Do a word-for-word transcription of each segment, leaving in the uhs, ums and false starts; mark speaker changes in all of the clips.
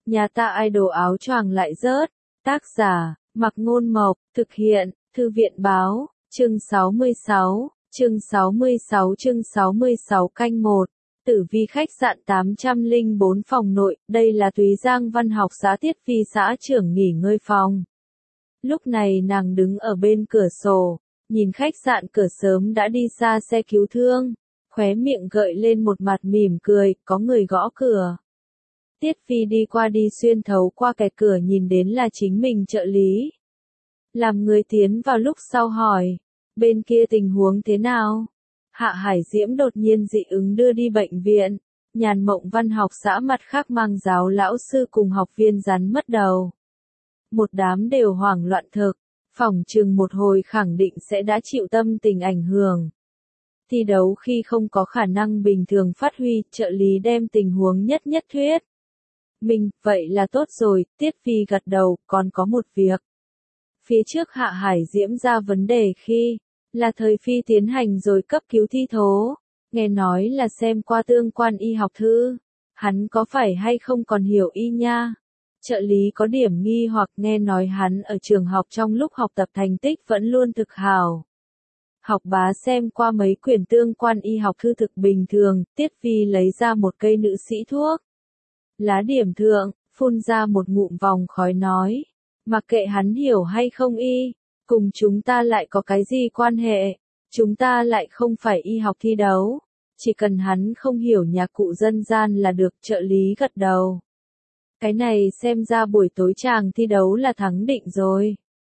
Speaker 1: Nhà ta idol áo choàng lại rớt. Tác giả, Mặc Ngôn Mộc, thực hiện, Thư viện Báo, chương sáu mươi sáu, chương sáu mươi sáu chương sáu mươi sáu canh một. Tử vi khách sạn tám trăm lẻ bốn phòng nội, đây là Túy Giang Văn học xã Tiết Vi xã trưởng nghỉ ngơi phòng. Lúc này nàng đứng ở bên cửa sổ, nhìn khách sạn cửa sớm đã đi xa xe cứu thương, khóe miệng gợi lên một mặt mỉm cười, có người gõ cửa. Tiết Vi đi qua đi xuyên thấu qua kẻ cửa nhìn đến là chính mình trợ lý. Làm người tiến vào lúc sau hỏi, bên kia tình huống thế nào? Hạ Hải Diễm đột nhiên dị ứng đưa đi bệnh viện, Nhàn Mộng Văn học xã mặt khác mang giáo lão sư cùng học viên rắn mất đầu. Một đám đều hoảng loạn thực, phỏng chừng một hồi khẳng định sẽ đã chịu tâm tình ảnh hưởng. Thi đấu khi không có khả năng bình thường phát huy, trợ lý đem tình huống nhất nhất thuyết. Mình, vậy là tốt rồi, Tiết Vi gật đầu, còn có một việc. Phía trước Hạ Hải Diễm ra vấn đề khi, là thời phi tiến hành rồi cấp cứu thi thố, nghe nói là xem qua tương quan y học thư, hắn có phải hay không còn hiểu y nha. Trợ lý có điểm nghi hoặc nghe nói hắn ở trường học trong lúc học tập thành tích vẫn luôn thực hảo. Học bá xem qua mấy quyển tương quan y học thư thực bình thường, Tiết Vi lấy ra một cây nữ sĩ thuốc. Lá điểm thượng, phun ra một ngụm vòng khói nói, mặc kệ hắn hiểu hay không y, cùng chúng ta lại có cái gì quan hệ, chúng ta lại không phải y học thi đấu, chỉ cần hắn không hiểu nhạc cụ dân gian là được. Trợ lý gật đầu. Cái này xem ra buổi tối chàng thi đấu là thắng định rồi.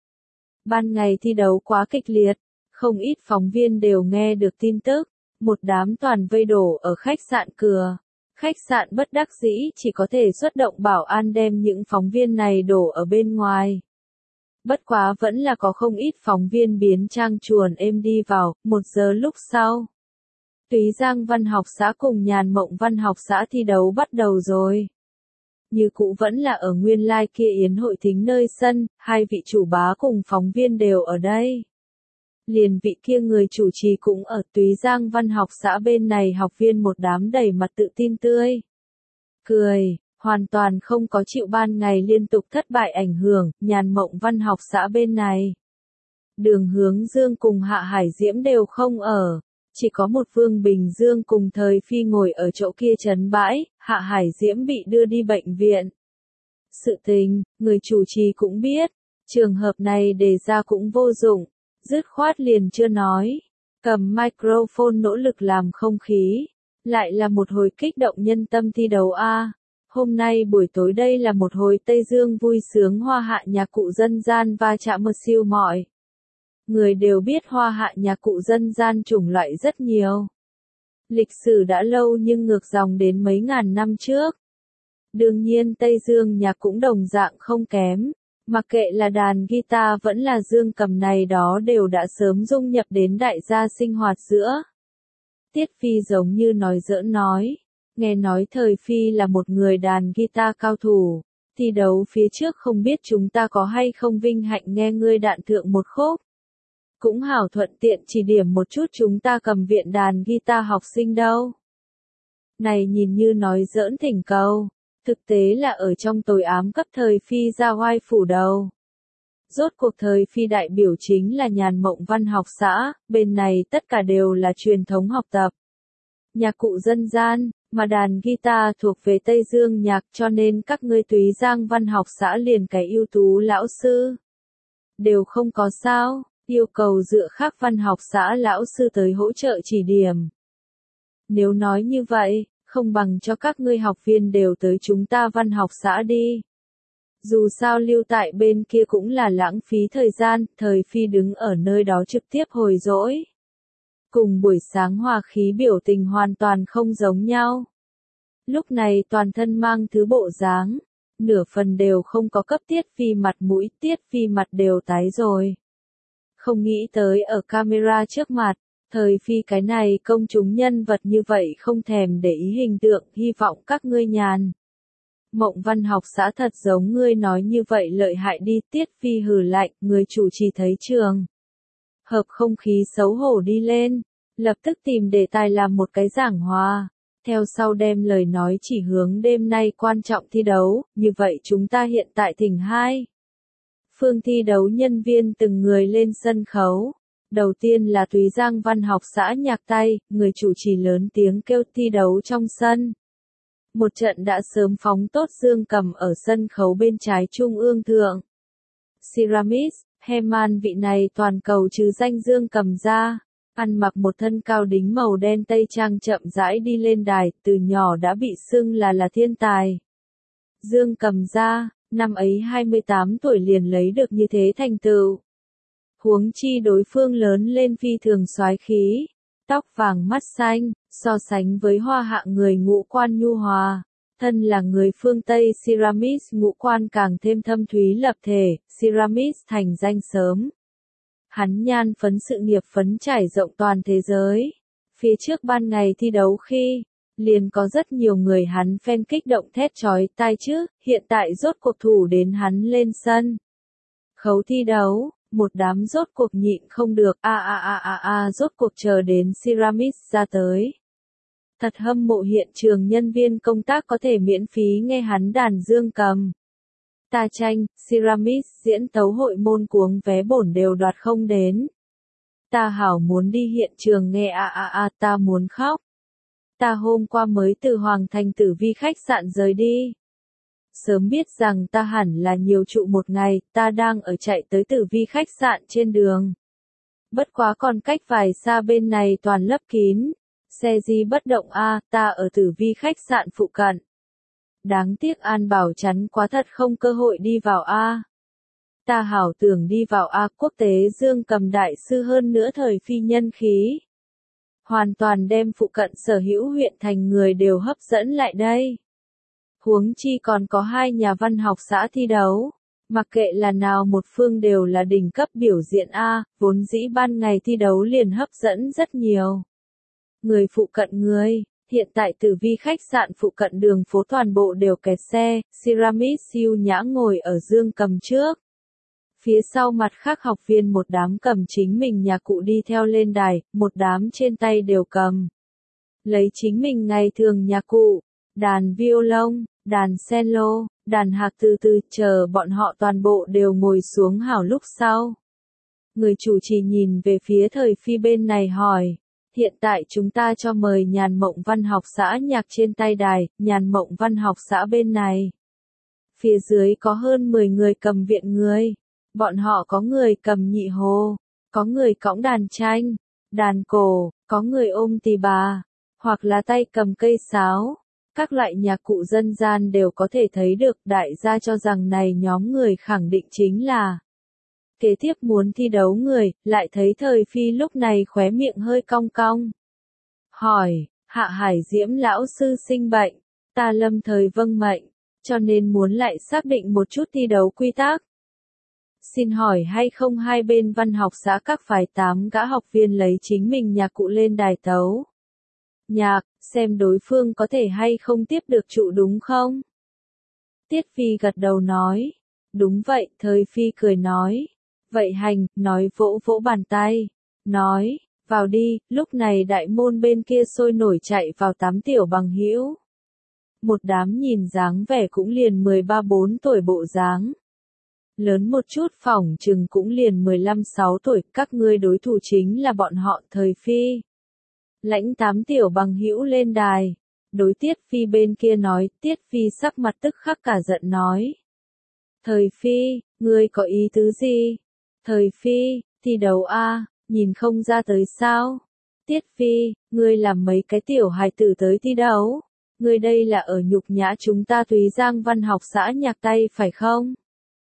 Speaker 1: Ban ngày thi đấu quá kịch liệt, không ít phóng viên đều nghe được tin tức, một đám toàn vây đổ ở khách sạn cửa. Khách sạn bất đắc dĩ chỉ có thể xuất động bảo an đem những phóng viên này đổ ở bên ngoài. Bất quá vẫn là có không ít phóng viên biến trang chuồn êm đi vào, một giờ lúc sau. Túy Giang Văn học xã cùng Nhàn Mộng Văn học xã thi đấu bắt đầu rồi. Như cũ vẫn là ở nguyên lai kia yến hội thính nơi sân, hai vị chủ bá cùng phóng viên đều ở đây. Liền vị kia người chủ trì cũng ở Túy Giang Văn học xã bên này, học viên một đám đầy mặt tự tin tươi. Cười, hoàn toàn không có chịu ban ngày liên tục thất bại ảnh hưởng. Nhàn Mộng Văn học xã bên này. Đường Hướng Dương cùng Hạ Hải Diễm đều không ở, chỉ có một Vương Bình Dương cùng Thời Phi ngồi ở chỗ kia trấn bãi, Hạ Hải Diễm bị đưa đi bệnh viện. Sự tình, người chủ trì cũng biết, trường hợp này đề ra cũng vô dụng. Dứt khoát liền chưa nói, cầm microphone nỗ lực làm không khí, lại là một hồi kích động nhân tâm thi đấu a. Hôm nay buổi tối đây là một hồi Tây Dương vui sướng hoa hạ nhạc cụ dân gian va chạm một siêu mọi. Người đều biết hoa hạ nhạc cụ dân gian chủng loại rất nhiều. Lịch sử đã lâu nhưng ngược dòng đến mấy ngàn năm trước. Đương nhiên Tây Dương nhạc cũng đồng dạng không kém. Mặc kệ là đàn guitar vẫn là dương cầm này đó đều đã sớm dung nhập đến đại gia sinh hoạt giữa. Tiết Phi giống như nói giỡn nói, nghe nói Thời Phi là một người đàn guitar cao thủ, thi đấu phía trước không biết chúng ta có hay không vinh hạnh nghe ngươi đạn thượng một khúc. Cũng hảo thuận tiện chỉ điểm một chút chúng ta cầm viện đàn guitar học sinh đâu. Này nhìn như nói giỡn thỉnh cầu. Thực tế là ở trong tối ám cấp Thời Phi ra oai phủ đầu. Rốt cuộc Thời Phi đại biểu chính là Nhàn Mộng Văn học xã, bên này tất cả đều là truyền thống học tập. Nhạc cụ dân gian, mà đàn guitar thuộc về Tây Dương nhạc, cho nên các ngươi Túy Giang Văn học xã liền cái ưu tú lão sư. Đều không có sao, yêu cầu dựa khác văn học xã lão sư tới hỗ trợ chỉ điểm. Nếu nói như vậy, không bằng cho các ngươi học viên đều tới chúng ta văn học xã đi. Dù sao lưu tại bên kia cũng là lãng phí thời gian, Thời Phi đứng ở nơi đó trực tiếp hồi dỗi. Cùng buổi sáng hòa khí biểu tình hoàn toàn không giống nhau. Lúc này toàn thân mang thứ bộ dáng, nửa phần đều không có cấp Tiết Phi mặt mũi, Tiết Phi mặt đều tái rồi. Không nghĩ tới ở camera trước mặt. Thời Phi cái này công chúng nhân vật như vậy không thèm để ý hình tượng, hy vọng các ngươi Nhàn Mộng Văn học xã thật giống ngươi nói như vậy lợi hại đi. Tiết Phi hừ lạnh, người chủ trì thấy trường hợp không khí xấu hổ đi lên, lập tức tìm đề tài làm một cái giảng hòa. Theo sau đem lời nói chỉ hướng đêm nay quan trọng thi đấu, như vậy chúng ta hiện tại thỉnh hai phương thi đấu nhân viên từng người lên sân khấu. Đầu tiên là Túy Giang Văn học xã nhạc tay, người chủ trì lớn tiếng kêu thi đấu trong sân. Một trận đã sớm phóng tốt dương cầm ở sân khấu bên trái trung ương thượng. Siramis, Heman vị này toàn cầu trừ danh dương cầm ra, ăn mặc một thân cao đính màu đen tây trang chậm rãi đi lên đài, từ nhỏ đã bị xưng là là thiên tài. Dương cầm ra, năm ấy hai mươi tám tuổi liền lấy được như thế thành tựu. Huống chi đối phương lớn lên phi thường soái khí, tóc vàng mắt xanh, so sánh với hoa hạng người ngũ quan nhu hòa, thân là người phương Tây Siramis ngũ quan càng thêm thâm thúy lập thể, Siramis thành danh sớm. Hắn nhan phấn sự nghiệp phấn trải rộng toàn thế giới. Phía trước ban ngày thi đấu khi, liền có rất nhiều người hắn fan kích động thét chói tai chứ, hiện tại rốt cuộc thủ đến hắn lên sân. Khấu thi đấu, một đám rốt cuộc nhịn không được, a a a a a rốt cuộc chờ đến Siramis ra tới. Thật hâm mộ hiện trường nhân viên công tác có thể miễn phí nghe hắn đàn dương cầm. Ta tranh, Siramis diễn tấu hội môn cuống vé bổn đều đoạt không đến. Ta hảo muốn đi hiện trường nghe a a a ta muốn khóc. Ta hôm qua mới từ Hoàng Thành Tử Vi khách sạn rời đi. Sớm biết rằng ta hẳn là nhiều trụ một ngày, ta đang ở chạy tới Tử Vi khách sạn trên đường. Bất quá còn cách vài xa bên này toàn lấp kín. Xe gì bất động a, ta ở Tử Vi khách sạn phụ cận. Đáng tiếc An Bảo chắn quá thật không cơ hội đi vào a. Ta hảo tưởng đi vào a, quốc tế dương cầm đại sư hơn nữa thời phi nhân khí. Hoàn toàn đem phụ cận sở hữu huyện thành người đều hấp dẫn lại đây. Huống chi còn có hai nhà văn học xã thi đấu. Mặc kệ là nào một phương đều là đỉnh cấp biểu diễn a, vốn dĩ ban ngày thi đấu liền hấp dẫn rất nhiều. Người phụ cận người, hiện tại Tử Vi khách sạn phụ cận đường phố toàn bộ đều kẹt xe, Siramis siêu nhã ngồi ở dương cầm trước. Phía sau mặt khác học viên một đám cầm chính mình nhạc cụ đi theo lên đài, một đám trên tay đều cầm. Lấy chính mình ngày thường nhạc cụ, đàn violon, đàn cello, đàn hạc từ từ, chờ bọn họ toàn bộ đều ngồi xuống hảo lúc sau. Người chủ trì nhìn về phía thời phi bên này hỏi. Hiện tại chúng ta cho mời Nhàn Mộng Văn học xã nhạc trên tay đài, Nhàn Mộng Văn học xã bên này. Phía dưới có hơn mười người cầm viện người. Bọn họ có người cầm nhị hồ, có người cõng đàn tranh, đàn cổ, có người ôm tỳ bà, hoặc là tay cầm cây sáo. Các loại nhạc cụ dân gian đều có thể thấy được, đại gia cho rằng này nhóm người khẳng định chính là kế tiếp muốn thi đấu người, lại thấy thời phi lúc này khóe miệng hơi cong cong. Hỏi, Hạ Hải Diễm lão sư sinh bệnh, ta lâm thời vâng mệnh, cho nên muốn lại xác định một chút thi đấu quy tắc. Xin hỏi hay không hai bên văn học xã các phái tám gã học viên lấy chính mình nhạc cụ lên đài tấu. Nhạc, xem đối phương có thể hay không tiếp được trụ đúng không? Tiết Phi gật đầu nói. Đúng vậy, thời Phi cười nói. Vậy hành, nói vỗ vỗ bàn tay. Nói, vào đi, lúc này đại môn bên kia sôi nổi chạy vào tám tiểu bằng hữu. Một đám nhìn dáng vẻ cũng liền mười ba bốn tuổi bộ dáng. Lớn một chút phỏng chừng cũng liền mười lăm sáu tuổi, các ngươi đối thủ chính là bọn họ thời Phi. Lãnh tám tiểu bằng hữu lên đài. Đối Tiết Phi bên kia nói, Tiết Phi sắc mặt tức khắc cả giận nói. Thời Phi, ngươi có ý tứ gì? Thời Phi, thi đấu a, nhìn không ra tới sao? Tiết Phi, ngươi làm mấy cái tiểu hài tử tới thi đấu. Ngươi đây là ở nhục nhã chúng ta Túy Giang Văn học xã nhạc tay phải không?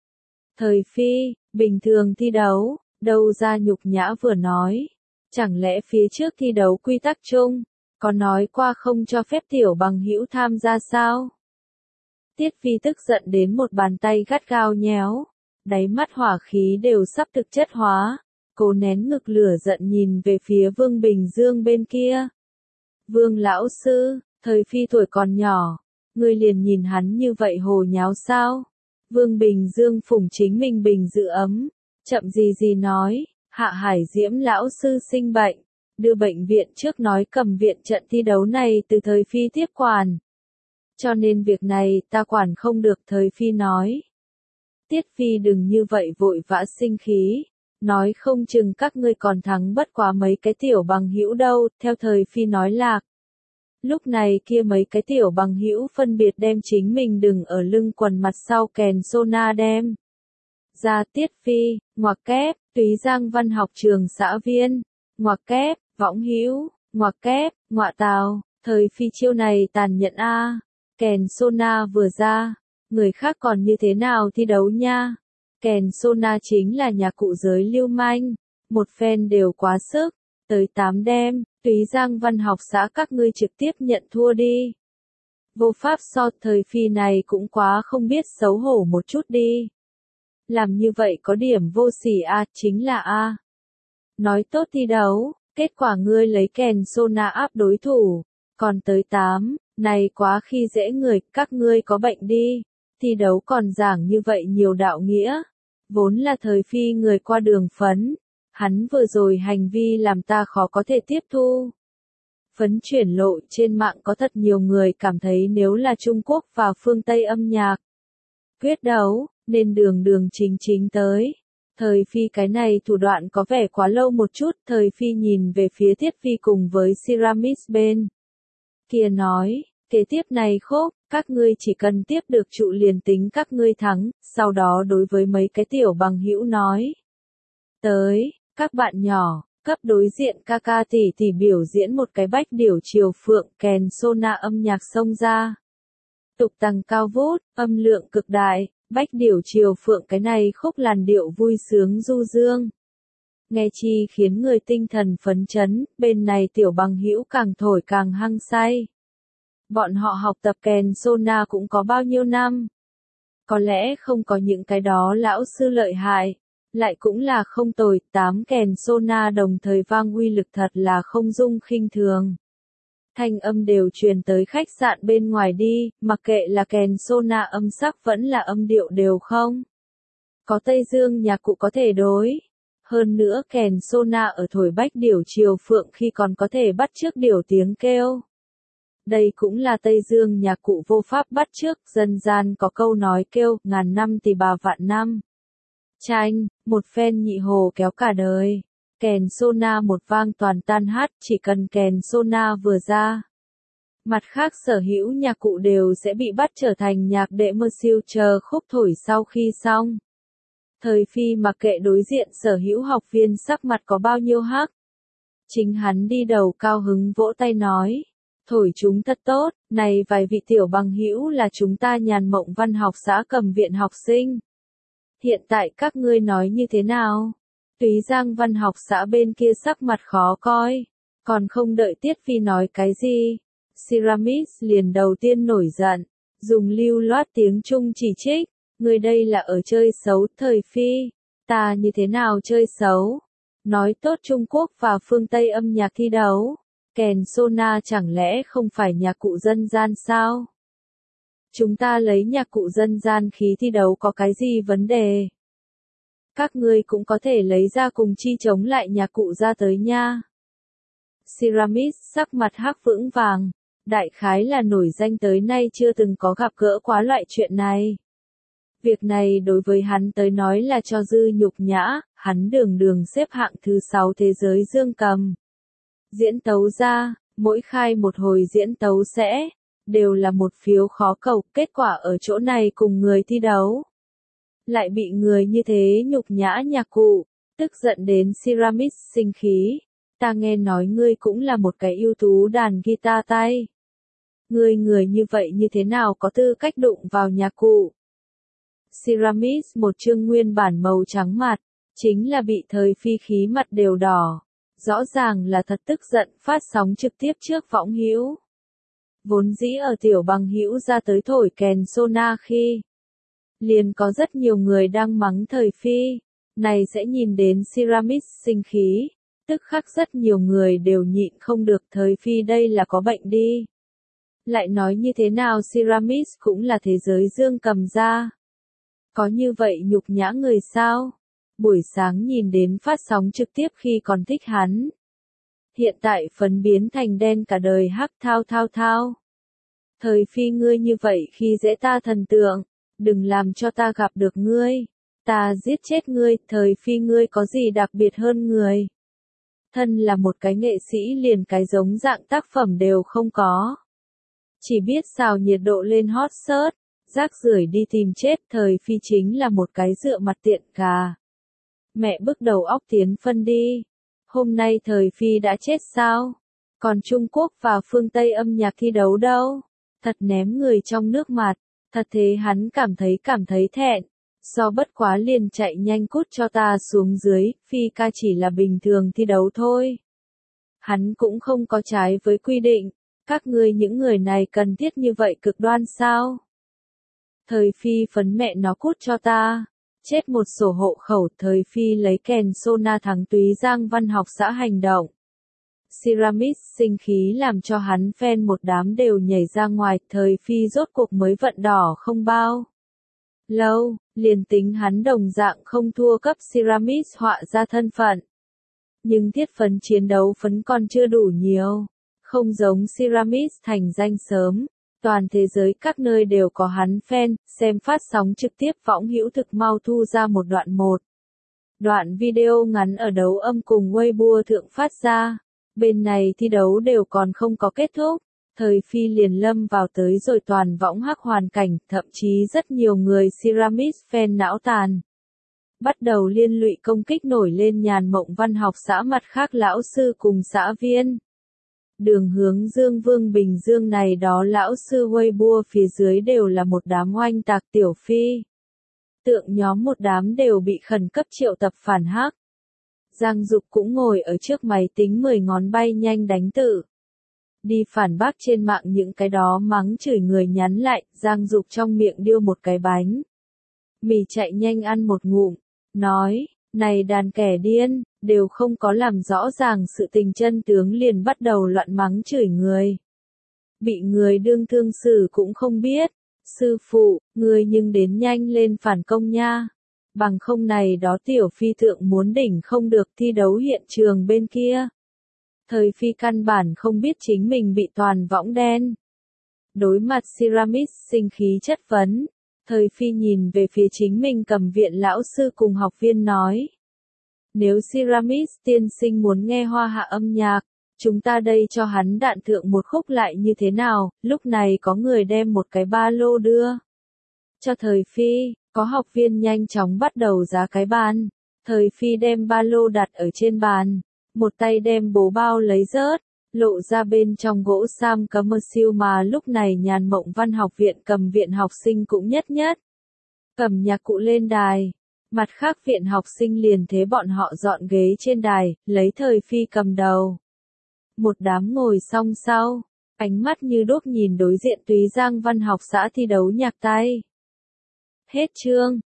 Speaker 1: Thời Phi, bình thường thi đấu, đâu ra nhục nhã vừa nói. Chẳng lẽ phía trước thi đấu quy tắc chung, có nói qua không cho phép tiểu bằng hữu tham gia sao? Tiết Phi tức giận đến một bàn tay gắt gao nhéo, đáy mắt hỏa khí đều sắp thực chất hóa, cố nén ngực lửa giận nhìn về phía Vương Bình Dương bên kia. Vương lão sư, thời Phi tuổi còn nhỏ, ngươi liền nhìn hắn như vậy hồ nháo sao? Vương Bình Dương phủng chính mình bình giữ ấm, chậm gì gì nói, Hạ Hải Diễm lão sư sinh bệnh, đưa bệnh viện trước nói cầm viện trận thi đấu này từ Thời Phi tiếp quản. Cho nên việc này ta quản không được, Thời Phi nói. Tiết Phi đừng như vậy vội vã sinh khí, nói không chừng các ngươi còn thắng bất quá mấy cái tiểu bằng hữu đâu, theo Thời Phi nói lạc. Lúc này kia mấy cái tiểu bằng hữu phân biệt đem chính mình đừng ở lưng quần mặt sau kèn sona đem. Ra Tiết Phi, ngoặc kép, Túy Giang Văn học trường xã viên, ngoặc kép, võng hữu, ngoặc kép, ngọa tào, Thời Phi chiêu này tàn nhẫn a. Kèn sona vừa ra, người khác còn như thế nào thi đấu nha. Kèn sona chính là nhà cụ giới lưu manh, một phen đều quá sức, tới tám đêm, Túy Giang Văn học xã các ngươi trực tiếp nhận thua đi. Vô pháp so, Thời Phi này cũng quá không biết xấu hổ một chút đi. Làm như vậy có điểm vô sỉ a, chính là a. Nói tốt thi đấu, kết quả ngươi lấy kèn sona áp đối thủ, còn tới tám, này quá khi dễ người, các ngươi có bệnh đi. Thi đấu còn giảng như vậy nhiều đạo nghĩa, vốn là Thời Phi người qua đường phấn, hắn vừa rồi hành vi làm ta khó có thể tiếp thu. Phấn chuyển lộ trên mạng có thật nhiều người cảm thấy nếu là Trung Quốc và phương Tây âm nhạc quyết đấu, nên đường đường chính chính tới. Thời Phi cái này thủ đoạn có vẻ quá lâu một chút, Thời Phi nhìn về phía Tiết Phi cùng với Siramis bên kia nói, kế tiếp này khúc, các ngươi chỉ cần tiếp được trụ liền tính các ngươi thắng, sau đó đối với mấy cái tiểu bằng hữu nói. Tới, các bạn nhỏ, cấp đối diện ca ca tỷ tỷ biểu diễn một cái bách điểu triều phượng kèn sona âm nhạc xông ra. Tục tăng cao vút, âm lượng cực đại, bách điểu triều phượng cái này khúc làn điệu vui sướng du dương. Nghe chi khiến người tinh thần phấn chấn, bên này tiểu bằng hữu càng thổi càng hăng say. Bọn họ học tập kèn sona cũng có bao nhiêu năm. Có lẽ không có những cái đó lão sư lợi hại, lại cũng là không tồi, tám kèn sona đồng thời vang uy lực thật là không dung khinh thường. Thanh âm đều truyền tới khách sạn bên ngoài đi, mặc kệ là kèn sona âm sắc vẫn là âm điệu đều không. Có Tây Dương nhạc cụ có thể đối. Hơn nữa kèn sona ở thổi bách điểu triều phượng khi còn có thể bắt chước điểu tiếng kêu. Đây cũng là Tây Dương nhạc cụ vô pháp bắt chước, dân gian có câu nói kêu, ngàn năm thì bà vạn năm. Tranh, một phen nhị hồ kéo cả đời. Kèn sona một vang toàn tan hát, chỉ cần kèn sona vừa ra. Mặt khác sở hữu nhạc cụ đều sẽ bị bắt trở thành nhạc đệ mơ siêu chờ khúc thổi sau khi xong. Thời Phi mặc kệ đối diện sở hữu học viên sắc mặt có bao nhiêu hắc. Chính hắn đi đầu cao hứng vỗ tay nói. Thổi chúng thật tốt, này vài vị tiểu bằng hữu là chúng ta Nhàn Mộng Văn học xã Cầm viện học sinh. Hiện tại các ngươi nói như thế nào? Túy Giang Văn học xã bên kia sắc mặt khó coi, còn không đợi Tiết Phi nói cái gì. Siramis liền đầu tiên nổi giận, dùng lưu loát tiếng Trung chỉ trích, người đây là ở chơi xấu. Thời Phi, ta như thế nào chơi xấu? Nói tốt Trung Quốc và phương Tây âm nhạc thi đấu. Kèn sona chẳng lẽ không phải nhạc cụ dân gian sao? Chúng ta lấy nhạc cụ dân gian khí thi đấu có cái gì vấn đề? Các ngươi cũng có thể lấy ra cùng chi chống lại nhạc cụ ra tới nha. Siramis sắc mặt hắc vững vàng, đại khái là nổi danh tới nay chưa từng có gặp gỡ quá loại chuyện này. Việc này đối với hắn tới nói là cho dư nhục nhã, hắn đường đường xếp hạng thứ sáu thế giới dương cầm. Diễn tấu ra, mỗi khai một hồi diễn tấu sẽ, đều là một phiếu khó cầu, kết quả ở chỗ này cùng người thi đấu. Lại bị người như thế nhục nhã nhạc cụ, tức giận đến Siramis sinh khí. Ta nghe nói ngươi cũng là một cái ưu tú đàn guitar tay. Ngươi người như vậy như thế nào có tư cách đụng vào nhạc cụ? Siramis một chương nguyên bản màu trắng mặt, chính là bị Thời Phi khí mặt đều đỏ. Rõ ràng là thật tức giận, phát sóng trực tiếp trước võng hữu. Vốn dĩ ở tiểu bằng hữu ra tới thổi kèn sona khi, liền có rất nhiều người đang mắng Thời Phi, này sẽ nhìn đến Siramis sinh khí, tức khắc rất nhiều người đều nhịn không được. Thời Phi đây là có bệnh đi. Lại nói như thế nào Siramis cũng là thế giới dương cầm ra. Có như vậy nhục nhã người sao? Buổi sáng nhìn đến phát sóng trực tiếp khi còn thích hắn. hiện tại phấn biến thành đen cả đời hắc thao thao thao. Thời phi ngươi như vậy khi dễ ta thần tượng, đừng làm cho ta gặp được ngươi, ta giết chết ngươi, thời phi ngươi có gì đặc biệt hơn người. Thân là một cái nghệ sĩ liền cái giống dạng tác phẩm đều không có. Chỉ biết xào nhiệt độ lên hot search, rác rưởi đi tìm chết, thời phi chính là một cái dựa mặt tiện gà. Mẹ bức đầu óc tiến phân đi. Hôm nay thời phi đã chết sao? Còn Trung Quốc và phương Tây âm nhạc thi đấu đâu? Thật ném người trong nước mặt. Thật thế hắn cảm thấy cảm thấy thẹn. Do bất quá liền chạy nhanh cút cho ta xuống dưới, phi ca chỉ là bình thường thi đấu thôi. Hắn cũng không có trái với quy định. Các ngươi những người này cần thiết như vậy cực đoan sao? Thời phi phấn mẹ nó cút cho ta. Chết một sổ hộ khẩu, thời phi lấy kèn Sona thắng Túy Giang Văn học xã hành động. Ceramis sinh khí làm cho hắn fan một đám đều nhảy ra ngoài, thời phi rốt cuộc mới vận đỏ không bao lâu, liền tính hắn đồng dạng không thua cấp Ceramis họa ra thân phận. Nhưng thiết phấn chiến đấu phấn còn chưa đủ nhiều, không giống Ceramis thành danh sớm. Toàn thế giới các nơi đều có hắn fan, xem phát sóng trực tiếp võng hữu thực mau thu ra một đoạn một. Đoạn video ngắn ở đấu âm cùng Weibo thượng phát ra. Bên này thi đấu đều còn không có kết thúc. Thời phi liền lâm vào tới rồi toàn võng hắc hoàn cảnh, thậm chí rất nhiều người Ceramis fan não tàn. Bắt đầu liên lụy công kích nổi lên Nhàn Mộng Văn học xã mặt khác lão sư cùng xã viên. Đường hướng Dương Vương Bình Dương này đó lão sư Weibo phía dưới đều là một đám oanh tạc tiểu phi. Tượng nhóm một đám đều bị khẩn cấp triệu tập phản hắc. Giang Dục cũng ngồi ở trước máy tính mười ngón bay nhanh đánh tự. Đi phản bác trên mạng những cái đó mắng chửi người nhắn lại, Giang Dục trong miệng điêu một cái bánh. Mì chạy nhanh ăn một ngụm, nói, này đàn kẻ điên, đều không có làm rõ ràng sự tình chân tướng liền bắt đầu loạn mắng chửi người. Bị người đương thương xử cũng không biết, sư phụ, người nhưng đến nhanh lên phản công nha. Bằng không này đó tiểu phi thượng muốn đỉnh không được thi đấu hiện trường bên kia. Thời phi căn bản không biết chính mình bị toàn võng đen. Đối mặt Ceramis sinh khí chất vấn, thời phi nhìn về phía chính mình cầm viện lão sư cùng học viên nói. Nếu Ceramis tiên sinh muốn nghe hoa hạ âm nhạc, chúng ta đây cho hắn đạn thượng một khúc lại như thế nào, lúc này có người đem một cái ba lô đưa. Cho thời phi, có học viên nhanh chóng bắt đầu giá cái bàn. Thời phi đem ba lô đặt ở trên bàn, một tay đem bố bao lấy rớt, lộ ra bên trong gỗ sam cấm mơ siêu mà lúc này Nhàn Mộng Văn học viện cầm viện học sinh cũng nhất nhất. Cầm nhạc cụ lên đài. Mặt khác viện học sinh liền thế bọn họ dọn ghế trên đài, lấy thời phi cầm đầu. Một đám ngồi song sau, ánh mắt như đuốc nhìn đối diện Túy Giang Văn học xã thi đấu nhạc tay. Hết chương.